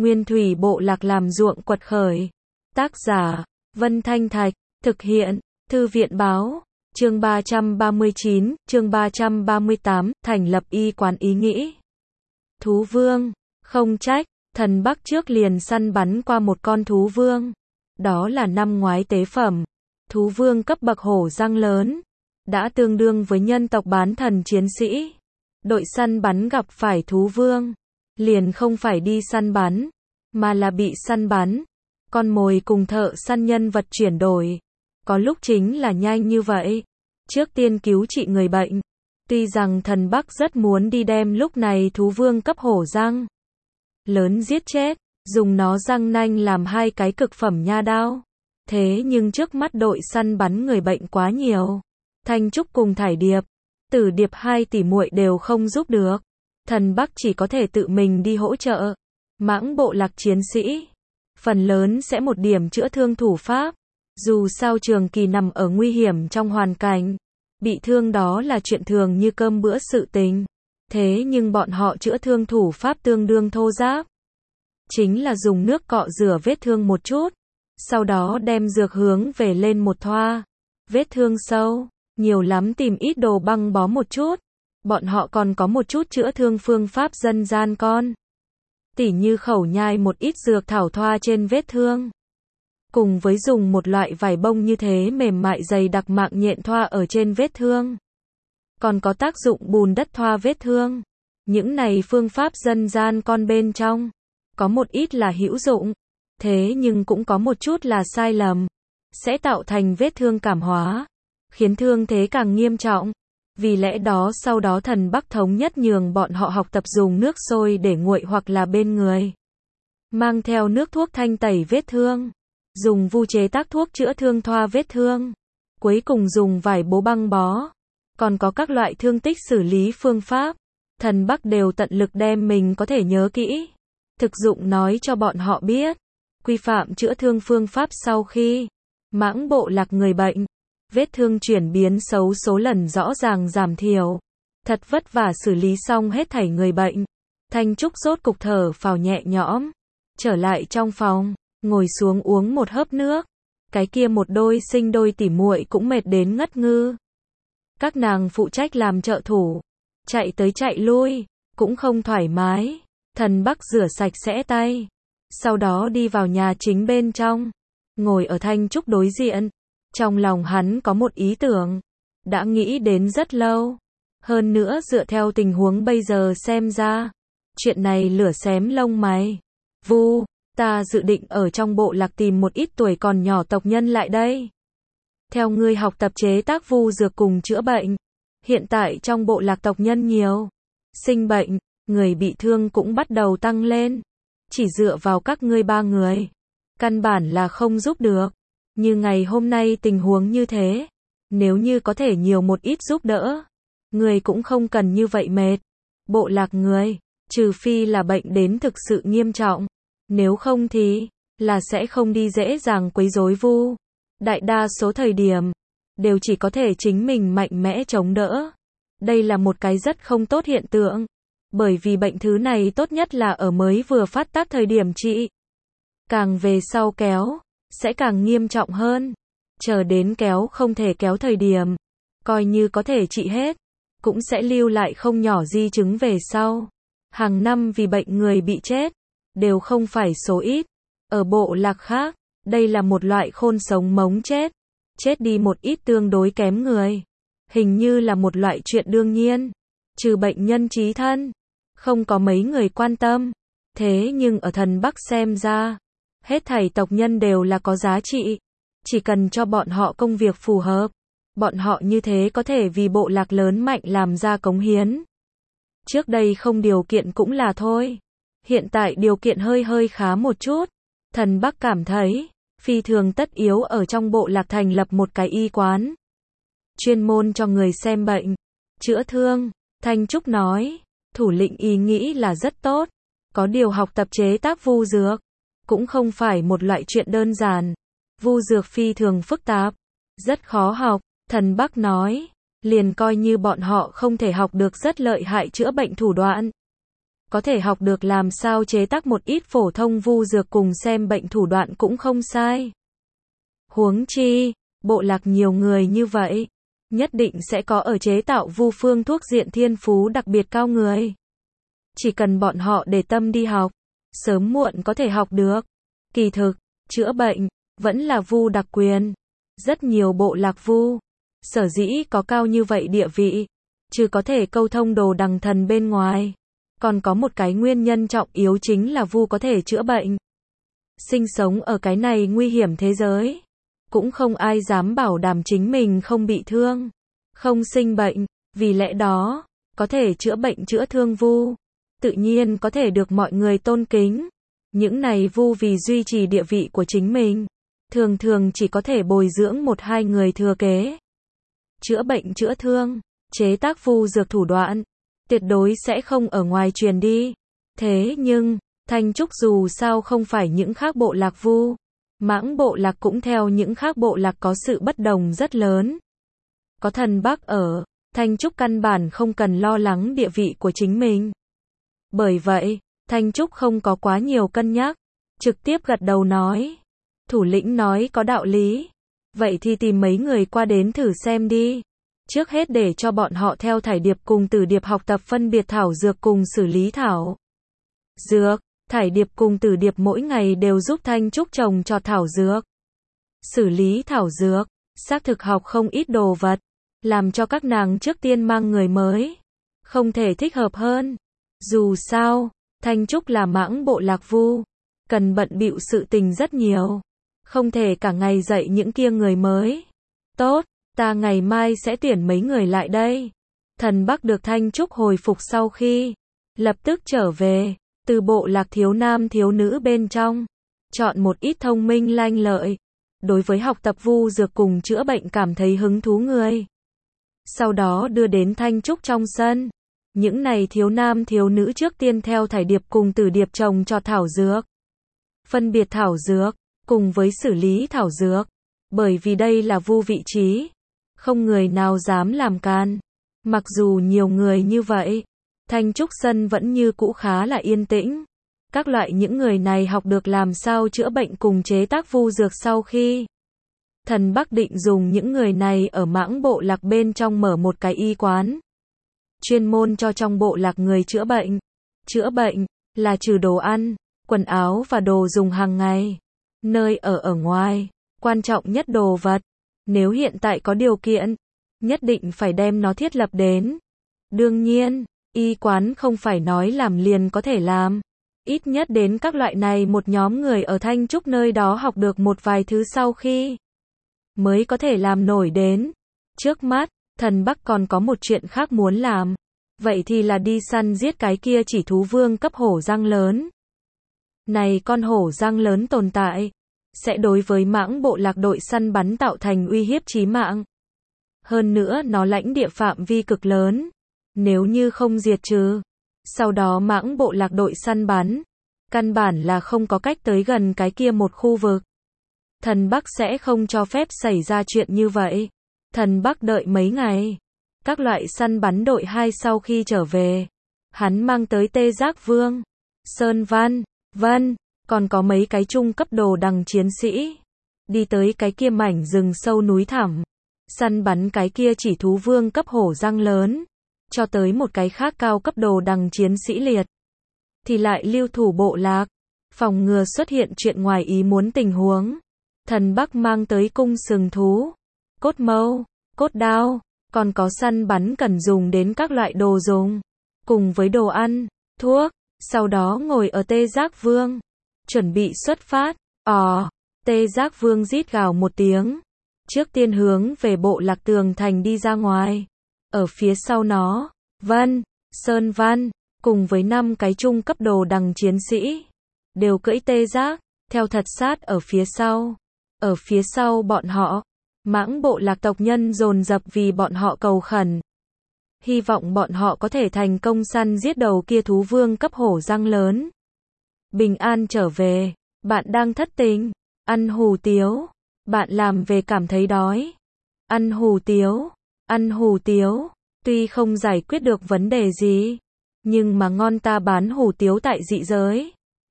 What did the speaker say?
Nguyên thủy bộ lạc làm ruộng quật khởi. Tác giả, Vân Thanh Thạch, thực hiện, Thư viện báo, chương 339, chương 338, thành lập y quán ý nghĩ. Thú vương, không trách, thần Bắc trước liền săn bắn qua một con thú vương. Đó là năm ngoái tế phẩm. Thú vương cấp bậc hổ răng lớn, đã tương đương với nhân tộc bán thần chiến sĩ. Đội săn bắn gặp phải thú vương, liền không phải đi săn bắn, mà là bị săn bắn. Con mồi cùng thợ săn nhân vật chuyển đổi. Có lúc chính là nhanh như vậy. Trước tiên cứu trị người bệnh. Tuy rằng thần Bắc rất muốn đi đem lúc này thú vương cấp hổ răng lớn giết chết, dùng nó răng nanh làm hai cái cực phẩm nha đao. Thế nhưng trước mắt đội săn bắn người bệnh quá nhiều. Thanh Trúc cùng Thải Điệp, Tử Điệp hai tỷ muội đều không giúp được. Thần Bắc chỉ có thể tự mình đi hỗ trợ. Mãng bộ lạc chiến sĩ, phần lớn sẽ một điểm chữa thương thủ pháp. Dù sao trường kỳ nằm ở nguy hiểm trong hoàn cảnh, bị thương đó là chuyện thường như cơm bữa sự tình. Thế nhưng bọn họ chữa thương thủ pháp tương đương thô ráp. Chính là dùng nước cọ rửa vết thương một chút, sau đó đem dược hướng về lên một thoa. Vết thương sâu, nhiều lắm tìm ít đồ băng bó một chút. Bọn họ còn có một chút chữa thương phương pháp dân gian con. Tỉ như khẩu nhai một ít dược thảo thoa trên vết thương. Cùng với dùng một loại vải bông như thế mềm mại dày đặc mạng nhện thoa ở trên vết thương. Còn có tác dụng bùn đất thoa vết thương. Những này phương pháp dân gian con bên trong, có một ít là hữu dụng, thế nhưng cũng có một chút là sai lầm, sẽ tạo thành vết thương cảm hóa, khiến thương thế càng nghiêm trọng. Vì lẽ đó sau đó thần Bắc thống nhất nhường bọn họ học tập dùng nước sôi để nguội hoặc là bên người mang theo nước thuốc thanh tẩy vết thương, dùng vu chế tác thuốc chữa thương thoa vết thương, cuối cùng dùng vải bố băng bó. Còn có các loại thương tích xử lý phương pháp, thần Bắc đều tận lực đem mình có thể nhớ kỹ, thực dụng nói cho bọn họ biết. Quy phạm chữa thương phương pháp sau khi mãng bộ lạc người bệnh, vết thương chuyển biến xấu số lần rõ ràng giảm thiểu. Thật vất vả xử lý xong hết thảy người bệnh. Thanh Trúc rốt cục thở phào nhẹ nhõm. Trở lại trong phòng, ngồi xuống uống một hớp nước. Cái kia một đôi sinh đôi tỉ muội cũng mệt đến ngất ngư. Các nàng phụ trách làm trợ thủ, chạy tới chạy lui, cũng không thoải mái. Thần Bắc rửa sạch sẽ tay, sau đó đi vào nhà chính bên trong, ngồi ở Thanh Trúc đối diện. Trong lòng hắn có một ý tưởng, đã nghĩ đến rất lâu. Hơn nữa dựa theo tình huống bây giờ xem ra, chuyện này lửa xém lông mày. Vu, ta dự định ở trong bộ lạc tìm một ít tuổi còn nhỏ tộc nhân lại đây. Theo ngươi học tập chế tác vu dược cùng chữa bệnh. Hiện tại trong bộ lạc tộc nhân nhiều, sinh bệnh, người bị thương cũng bắt đầu tăng lên. Chỉ dựa vào các ngươi ba người, căn bản là không giúp được. Như ngày hôm nay tình huống như thế, nếu như có thể nhiều một ít giúp đỡ, người cũng không cần như vậy mệt. Bộ lạc người, trừ phi là bệnh đến thực sự nghiêm trọng, nếu không thì là sẽ không đi dễ dàng quấy rối vu. Đại đa số thời điểm đều chỉ có thể chính mình mạnh mẽ chống đỡ. Đây là một cái rất không tốt hiện tượng, bởi vì bệnh thứ này tốt nhất là ở mới vừa phát tác thời điểm trị. Càng về sau kéo, sẽ càng nghiêm trọng hơn. Chờ đến kéo không thể kéo thời điểm, coi như có thể trị hết, cũng sẽ lưu lại không nhỏ di chứng về sau. Hàng năm vì bệnh người bị chết, đều không phải số ít. Ở bộ lạc khác, đây là một loại khôn sống mống chết. Chết đi một ít tương đối kém người. Hình như là một loại chuyện đương nhiên. Trừ bệnh nhân chí thân, không có mấy người quan tâm. Thế nhưng ở thần Bắc xem ra, hết thảy tộc nhân đều là có giá trị. Chỉ cần cho bọn họ công việc phù hợp, bọn họ như thế có thể vì bộ lạc lớn mạnh làm ra cống hiến. Trước đây không điều kiện cũng là thôi. Hiện tại điều kiện hơi khá một chút. Thần Bắc cảm thấy phi thường tất yếu ở trong bộ lạc thành lập một cái y quán, chuyên môn cho người xem bệnh, chữa thương. Thanh Trúc nói, thủ lĩnh ý nghĩ là rất tốt. Có điều học tập chế tác vu dược, cũng không phải một loại chuyện đơn giản. Vu dược phi thường phức tạp, rất khó học. Thần Bắc nói, liền coi như bọn họ không thể học được rất lợi hại chữa bệnh thủ đoạn. có thể học được làm sao chế tác một ít phổ thông vu dược cùng xem bệnh thủ đoạn cũng không sai. Huống chi, bộ lạc nhiều người như vậy, nhất định sẽ có ở chế tạo vu phương thuốc diện thiên phú đặc biệt cao người. Chỉ cần bọn họ để tâm đi học, sớm muộn có thể học được. Kỳ thực, chữa bệnh, vẫn là vu đặc quyền. Rất nhiều bộ lạc vu, sở dĩ có cao như vậy địa vị, chứ có thể câu thông đồ đằng thần bên ngoài. Còn có một cái nguyên nhân trọng yếu chính là vu có thể chữa bệnh. Sinh sống ở cái này nguy hiểm thế giới, cũng không ai dám bảo đảm chính mình không bị thương, không sinh bệnh, vì lẽ đó, có thể chữa bệnh chữa thương vu, tự nhiên có thể được mọi người tôn kính. Những này vu vì duy trì địa vị của chính mình, thường thường chỉ có thể bồi dưỡng một hai người thừa kế. Chữa bệnh chữa thương, chế tác vu dược thủ đoạn, tuyệt đối sẽ không ở ngoài truyền đi. Thế nhưng, Thanh Trúc dù sao không phải những khác bộ lạc vu, Mãng bộ lạc cũng theo những khác bộ lạc có sự bất đồng rất lớn. Có thần Bắc ở, Thanh Trúc căn bản không cần lo lắng địa vị của chính mình. Bởi vậy, Thanh Trúc không có quá nhiều cân nhắc, trực tiếp gật đầu nói. Thủ lĩnh nói có đạo lý. Vậy thì tìm mấy người qua đến thử xem đi. Trước hết để cho bọn họ theo Thải Điệp cùng Tử Điệp học tập phân biệt thảo dược cùng xử lý thảo dược. Thải Điệp cùng Tử Điệp mỗi ngày đều giúp Thanh Trúc trồng trọt thảo dược, xử lý thảo dược, xác thực học không ít đồ vật, làm cho các nàng trước tiên mang người mới. Không thể thích hợp hơn. Dù sao, Thanh Trúc là Mãng bộ lạc vu, cần bận bịu sự tình rất nhiều. Không thể cả ngày dạy những kia người mới. Tốt, ta ngày mai sẽ tuyển mấy người lại đây. Thần Bắc được Thanh Trúc hồi phục sau khi lập tức trở về, từ bộ lạc thiếu nam thiếu nữ bên trong, chọn một ít thông minh lanh lợi, đối với học tập vu dược cùng chữa bệnh cảm thấy hứng thú người. Sau đó đưa đến Thanh Trúc trong sân. Những này thiếu nam thiếu nữ trước tiên theo Thải Điệp cùng Tử Điệp trồng trọt thảo dược, phân biệt thảo dược, cùng với xử lý thảo dược. Bởi vì đây là vu vị trí, không người nào dám làm can. Mặc dù nhiều người như vậy, Thanh Trúc sân vẫn như cũ khá là yên tĩnh. Các loại những người này học được làm sao chữa bệnh cùng chế tác vu dược sau khi thần Bắc định dùng những người này ở Mãng bộ lạc bên trong mở một cái y quán, chuyên môn cho trong bộ lạc người chữa bệnh. Chữa bệnh là trừ đồ ăn, quần áo và đồ dùng hàng ngày, nơi ở ngoài, quan trọng nhất đồ vật. Nếu hiện tại có điều kiện, nhất định phải đem nó thiết lập đến. Đương nhiên, y quán không phải nói làm liền có thể làm. Ít nhất đến các loại này một nhóm người ở Thanh Trúc nơi đó học được một vài thứ sau khi mới có thể làm nổi đến. Trước mắt, thần Bắc còn có một chuyện khác muốn làm. Vậy thì là đi săn giết cái kia chỉ thú vương cấp hổ răng lớn. Này con hổ răng lớn tồn tại, sẽ đối với Mãng bộ lạc đội săn bắn tạo thành uy hiếp chí mạng. Hơn nữa nó lãnh địa phạm vi cực lớn. Nếu như không diệt trừ, sau đó Mãng bộ lạc đội săn bắn, căn bản là không có cách tới gần cái kia một khu vực. Thần Bắc sẽ không cho phép xảy ra chuyện như vậy. Thần Bắc đợi mấy ngày. Các loại săn bắn đội 2 sau khi trở về, hắn mang tới Tê Giác Vương, Sơn Văn, Vân, còn có mấy cái trung cấp đồ đằng chiến sĩ. Đi tới cái kia mảnh rừng sâu núi thẳm, săn bắn cái kia chỉ thú vương cấp hổ răng lớn, cho tới một cái khác cao cấp đồ đằng chiến sĩ liệt. Thì lại lưu thủ bộ lạc, phòng ngừa xuất hiện chuyện ngoài ý muốn tình huống. Thần Bắc mang tới cung sừng thú, cốt mâu, cốt đao, còn có săn bắn cần dùng đến các loại đồ dùng, cùng với đồ ăn, thuốc, sau đó ngồi ở Tê Giác Vương, chuẩn bị xuất phát. Tê Giác Vương rít gào một tiếng, trước tiên hướng về bộ lạc tường thành đi ra ngoài. Ở phía sau nó, Vân, Sơn Văn, cùng với 5 cái trung cấp đồ đằng chiến sĩ, đều cưỡi tê giác, theo thật sát ở phía sau. Ở phía sau bọn họ, Mãng bộ lạc tộc nhân dồn dập vì bọn họ cầu khẩn. Hy vọng bọn họ có thể thành công săn giết đầu kia thú vương cấp hổ răng lớn. Bình an trở về, bạn đang thất tình, ăn hủ tiếu, bạn làm về cảm thấy đói. Ăn hủ tiếu, tuy không giải quyết được vấn đề gì, Nhưng mà ngon ta bán hủ tiếu tại dị giới.